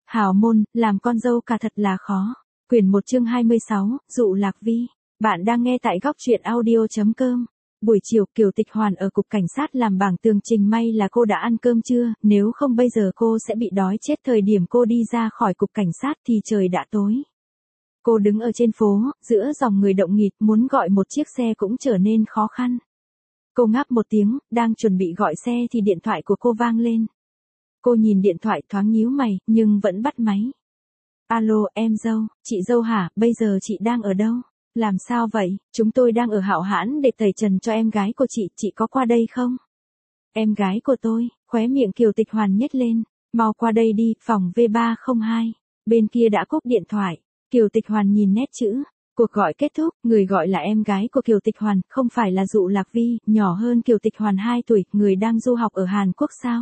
Hào môn, làm con dâu cả thật là khó. Quyển 1 chương 26, Dụ Lạc Vi. Bạn đang nghe tại góc truyện audio.com. Buổi chiều, Kiều Tịch Hoàn ở cục cảnh sát làm bảng tường trình, may là cô đã ăn cơm chưa, nếu không bây giờ cô sẽ bị đói chết. Thời điểm cô đi ra khỏi cục cảnh sát thì trời đã tối. Cô đứng ở trên phố, giữa dòng người động nghịt, muốn gọi một chiếc xe cũng trở nên khó khăn. Cô ngáp một tiếng, đang chuẩn bị gọi xe thì điện thoại của cô vang lên. Cô nhìn điện thoại thoáng nhíu mày, nhưng vẫn bắt máy. Alo, em dâu, chị dâu hả, bây giờ chị đang ở đâu? Làm sao vậy? Chúng tôi đang ở Hạo Hãn để tẩy trần cho em gái của chị có qua đây không? Em gái của tôi, khóe miệng Kiều Tịch Hoàn nhếch lên, mau qua đây đi, phòng V302. Bên kia đã cúp điện thoại. Kiều Tịch Hoàn nhìn nét chữ. Cuộc gọi kết thúc, người gọi là em gái của Kiều Tịch Hoàn, không phải là Dụ Lạc Vi, nhỏ hơn Kiều Tịch Hoàn 2 tuổi, người đang du học ở Hàn Quốc sao?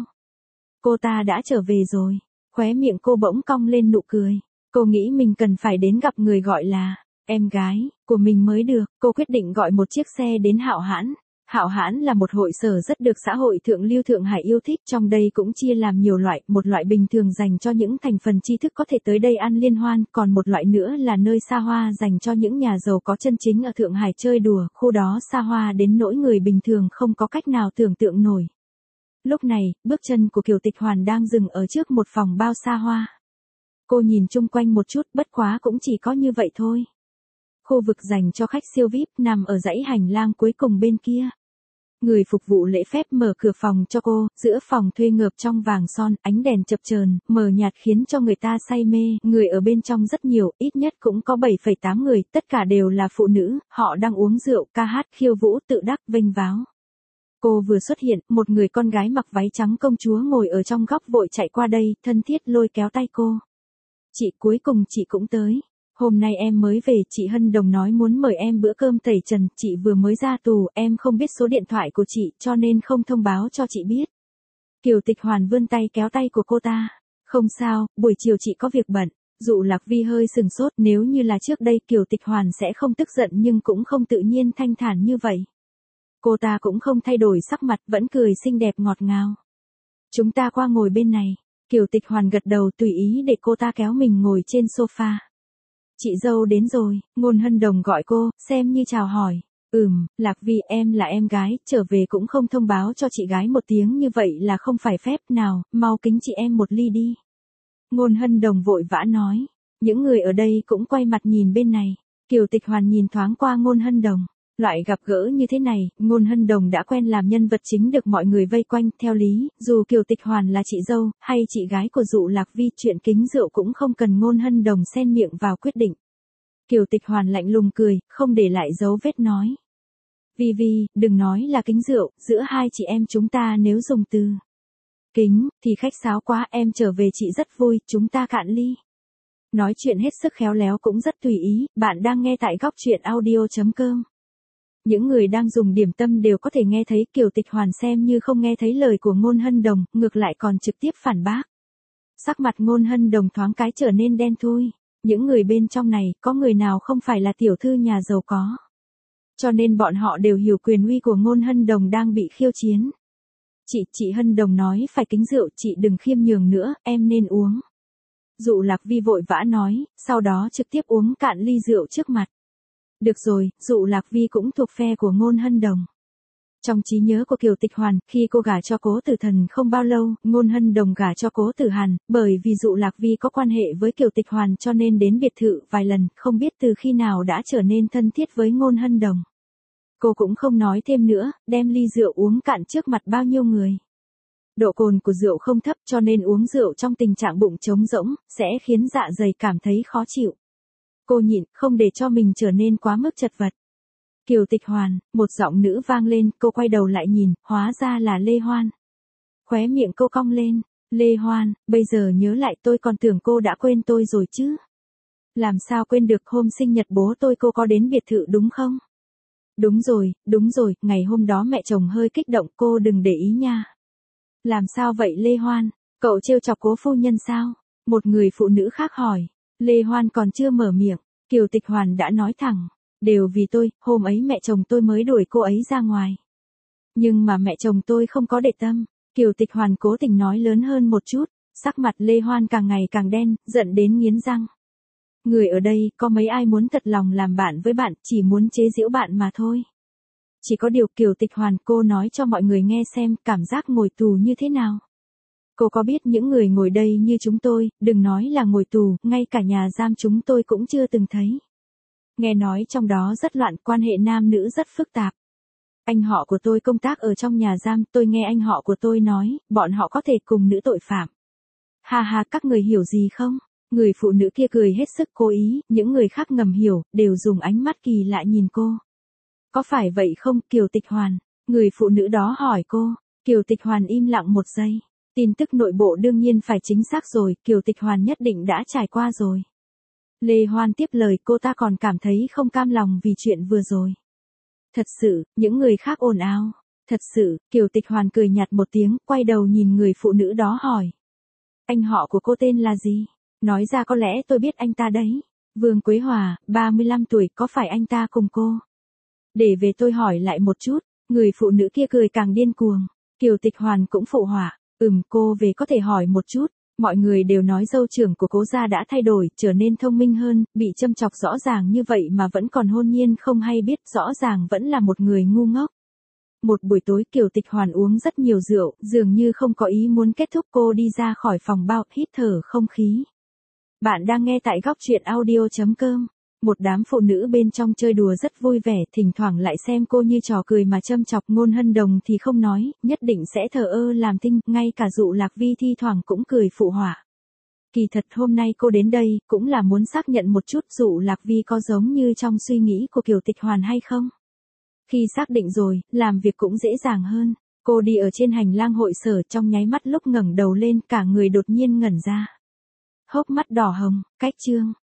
Cô ta đã trở về rồi. Khóe miệng cô bỗng cong lên nụ cười. Cô nghĩ mình cần phải đến gặp người gọi là em gái của mình mới được. Cô quyết định gọi một chiếc xe đến Hạo Hãn. Hạo Hãn là một hội sở rất được xã hội thượng lưu Thượng Hải yêu thích, trong đây cũng chia làm nhiều loại, một loại bình thường dành cho những thành phần tri thức có thể tới đây ăn liên hoan, còn một loại nữa là nơi xa hoa dành cho những nhà giàu có chân chính ở Thượng Hải chơi đùa, khu đó xa hoa đến nỗi người bình thường không có cách nào tưởng tượng nổi. Lúc này, bước chân của Kiều Tịch Hoàn đang dừng ở trước một phòng bao xa hoa. Cô nhìn chung quanh một chút, bất quá cũng chỉ có như vậy thôi. Khu vực dành cho khách siêu VIP nằm ở dãy hành lang cuối cùng bên kia. Người phục vụ lễ phép mở cửa phòng cho cô, giữa phòng thuê ngợp trong vàng son, ánh đèn chập chờn, mờ nhạt khiến cho người ta say mê, người ở bên trong rất nhiều, ít nhất cũng có 7,8 người, tất cả đều là phụ nữ, họ đang uống rượu, ca hát, khiêu vũ, tự đắc, vênh váo. Cô vừa xuất hiện, một người con gái mặc váy trắng công chúa ngồi ở trong góc vội chạy qua đây, thân thiết lôi kéo tay cô. Chị, cuối cùng chị cũng tới. Hôm nay em mới về, chị Hân Đồng nói muốn mời em bữa cơm tẩy trần, chị vừa mới ra tù, em không biết số điện thoại của chị, cho nên không thông báo cho chị biết. Kiều Tịch Hoàn vươn tay kéo tay của cô ta. Không sao, buổi chiều chị có việc bận. Dụ Lạc Vi hơi sừng sốt, nếu như là trước đây Kiều Tịch Hoàn sẽ không tức giận nhưng cũng không tự nhiên thanh thản như vậy. Cô ta cũng không thay đổi sắc mặt, vẫn cười xinh đẹp ngọt ngào. Chúng ta qua ngồi bên này. Kiều Tịch Hoàn gật đầu tùy ý để cô ta kéo mình ngồi trên sofa. Chị dâu đến rồi, Ngôn Hân Đồng gọi cô, xem như chào hỏi. Lạc Vi, em là em gái, trở về cũng không thông báo cho chị gái một tiếng như vậy là không phải phép, nào, mau kính chị em một ly đi. Ngôn Hân Đồng vội vã nói. Những người ở đây cũng quay mặt nhìn bên này. Kiều Tịch Hoàn nhìn thoáng qua Ngôn Hân Đồng. Loại gặp gỡ như thế này, Ngôn Hân Đồng đã quen làm nhân vật chính được mọi người vây quanh, theo lý, dù Kiều Tịch Hoàn là chị dâu, hay chị gái của Dụ Lạc Vi, chuyện kính rượu cũng không cần Ngôn Hân Đồng xen miệng vào quyết định. Kiều Tịch Hoàn lạnh lùng cười, không để lại dấu vết nói. Vi, đừng nói là kính rượu, giữa hai chị em chúng ta nếu dùng từ kính, thì khách sáo quá, em trở về chị rất vui, chúng ta cạn ly. Nói chuyện hết sức khéo léo cũng rất tùy ý, bạn đang nghe tại góc truyện audio.com. Những người đang dùng điểm tâm đều có thể nghe thấy, Kiều Tịch Hoàn xem như không nghe thấy lời của Ngôn Hân Đồng, ngược lại còn trực tiếp phản bác. Sắc mặt Ngôn Hân Đồng thoáng cái trở nên đen thui. Những người bên trong này, có người nào không phải là tiểu thư nhà giàu có. Cho nên bọn họ đều hiểu quyền uy của Ngôn Hân Đồng đang bị khiêu chiến. Chị Hân Đồng nói phải kính rượu, chị đừng khiêm nhường nữa, em nên uống. Dụ Lạc Vi vội vã nói, sau đó trực tiếp uống cạn ly rượu trước mặt. Được rồi, Dụ Lạc Vi cũng thuộc phe của Ngôn Hân Đồng. Trong trí nhớ của Kiều Tịch Hoàn, khi cô gả cho Cố Tử Thần không bao lâu, Ngôn Hân Đồng gả cho Cố Tử Hàn, bởi vì Dụ Lạc Vi có quan hệ với Kiều Tịch Hoàn cho nên đến biệt thự vài lần, không biết từ khi nào đã trở nên thân thiết với Ngôn Hân Đồng. Cô cũng không nói thêm nữa, đem ly rượu uống cạn trước mặt bao nhiêu người. Độ cồn của rượu không thấp cho nên uống rượu trong tình trạng bụng trống rỗng, sẽ khiến dạ dày cảm thấy khó chịu. Cô nhịn, không để cho mình trở nên quá mức chật vật. Kiều Tịch Hoàn, một giọng nữ vang lên, cô quay đầu lại nhìn, hóa ra là Lê Hoan. Khóe miệng cô cong lên, Lê Hoan, bây giờ nhớ lại tôi còn tưởng cô đã quên tôi rồi chứ. Làm sao quên được, hôm sinh nhật bố tôi cô có đến biệt thự đúng không? Đúng rồi, ngày hôm đó mẹ chồng hơi kích động, cô đừng để ý nha. Làm sao vậy Lê Hoan, cậu trêu chọc Cố phu nhân sao? Một người phụ nữ khác hỏi. Lê Hoan còn chưa mở miệng, Kiều Tịch Hoàn đã nói thẳng. Đều vì tôi, hôm ấy mẹ chồng tôi mới đuổi cô ấy ra ngoài. Nhưng mà mẹ chồng tôi không có để tâm. Kiều Tịch Hoàn cố tình nói lớn hơn một chút. Sắc mặt Lê Hoan càng ngày càng đen, giận đến nghiến răng. Người ở đây, có mấy ai muốn thật lòng làm bạn với bạn, chỉ muốn chế giễu bạn mà thôi. Chỉ có điều Kiều Tịch Hoàn, cô nói cho mọi người nghe xem cảm giác ngồi tù như thế nào. Cô có biết những người ngồi đây như chúng tôi, đừng nói là ngồi tù, ngay cả nhà giam chúng tôi cũng chưa từng thấy. Nghe nói trong đó rất loạn, quan hệ nam nữ rất phức tạp. Anh họ của tôi công tác ở trong nhà giam, tôi nghe anh họ của tôi nói, bọn họ có thể cùng nữ tội phạm. Ha ha, các người hiểu gì không? Người phụ nữ kia cười hết sức cố ý, những người khác ngầm hiểu, đều dùng ánh mắt kỳ lạ nhìn cô. Có phải vậy không, Kiều Tịch Hoàn? Người phụ nữ đó hỏi cô. Kiều Tịch Hoàn im lặng một giây. Tin tức nội bộ đương nhiên phải chính xác rồi, Kiều Tịch Hoàn nhất định đã trải qua rồi. Lê Hoan tiếp lời, cô ta còn cảm thấy không cam lòng vì chuyện vừa rồi. Thật sự, những người khác ồn ào. Thật sự, Kiều Tịch Hoàn cười nhạt một tiếng, quay đầu nhìn người phụ nữ đó hỏi. Anh họ của cô tên là gì? Nói ra có lẽ tôi biết anh ta đấy. Vương Quế Hòa, 35 tuổi, có phải anh ta cùng cô? Để về tôi hỏi lại một chút, người phụ nữ kia cười càng điên cuồng. Kiều Tịch Hoàn cũng phụ họa, cô về có thể hỏi một chút. Mọi người đều nói dâu trưởng của cố gia đã thay đổi, trở nên thông minh hơn, bị châm chọc rõ ràng như vậy mà vẫn còn hôn nhiên không hay biết, rõ ràng vẫn là một người ngu ngốc. Một buổi tối Kiều Tịch Hoàn uống rất nhiều rượu, dường như không có ý muốn kết thúc, cô đi ra khỏi phòng bao, hít thở không khí. Bạn đang nghe tại góc truyện audio.com. Một đám phụ nữ bên trong chơi đùa rất vui vẻ, thỉnh thoảng lại xem cô như trò cười mà châm chọc. Ngôn Hân Đồng thì không nói, nhất định sẽ thờ ơ làm thinh, ngay cả Dụ Lạc Vi thi thoảng cũng cười phụ họa. Kỳ thật hôm nay cô đến đây, cũng là muốn xác nhận một chút Dụ Lạc Vi có giống như trong suy nghĩ của Kiều Tịch Hoàn hay không. Khi xác định rồi, làm việc cũng dễ dàng hơn. Cô đi ở trên hành lang hội sở, trong nháy mắt lúc ngẩng đầu lên, cả người đột nhiên ngẩn ra. Hốc mắt đỏ hồng, cách chương.